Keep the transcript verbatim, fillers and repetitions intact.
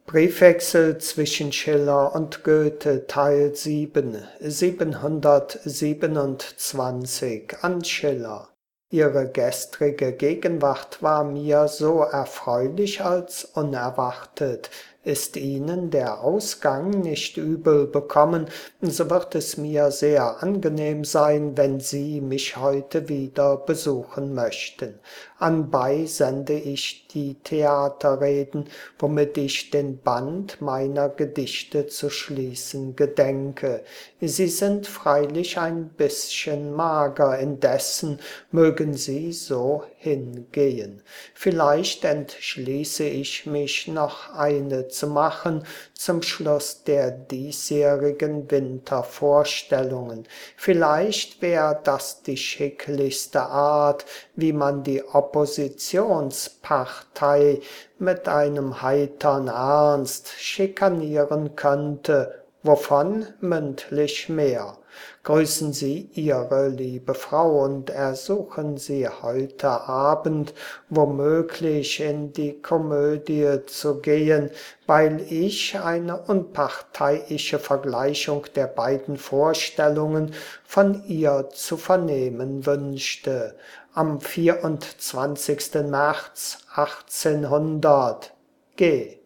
Briefwechsel zwischen Schiller und Goethe Teil sieben, siebenhundertsiebenundzwanzig an Schiller. Ihre gestrige Gegenwart war mir so erfreulich als unerwartet. Ist Ihnen der Ausgang nicht übel bekommen, so wird es mir sehr angenehm sein, wenn Sie mich heute wieder besuchen möchten. Anbei sende ich die Theaterreden, womit ich den Band meiner Gedichte zu schließen gedenke. Sie sind freilich ein bisschen mager, indessen mögen Sie so hingehen. Vielleicht entschließe ich mich noch eine zu machen zum Schluss der diesjährigen Wintervorstellungen. Vielleicht wär das die schicklichste Art, wie man die Oppositionspartei mit einem heitern Ernst schikanieren könnte, wovon mündlich mehr. Grüßen Sie Ihre liebe Frau und ersuchen Sie heute Abend womöglich in die Komödie zu gehen, weil ich eine unparteiische Vergleichung der beiden Vorstellungen von ihr zu vernehmen wünschte. Am vierundzwanzigsten März achtzehnhundert G